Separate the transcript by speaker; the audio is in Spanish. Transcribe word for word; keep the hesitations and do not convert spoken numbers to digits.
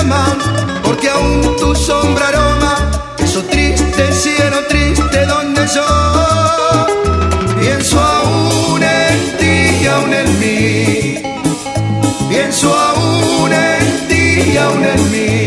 Speaker 1: llaman, porque aún tu sombra aroma, eso triste cielo triste donde yo pienso aún en ti y aún en mí, pienso aún en ti y aún en mí.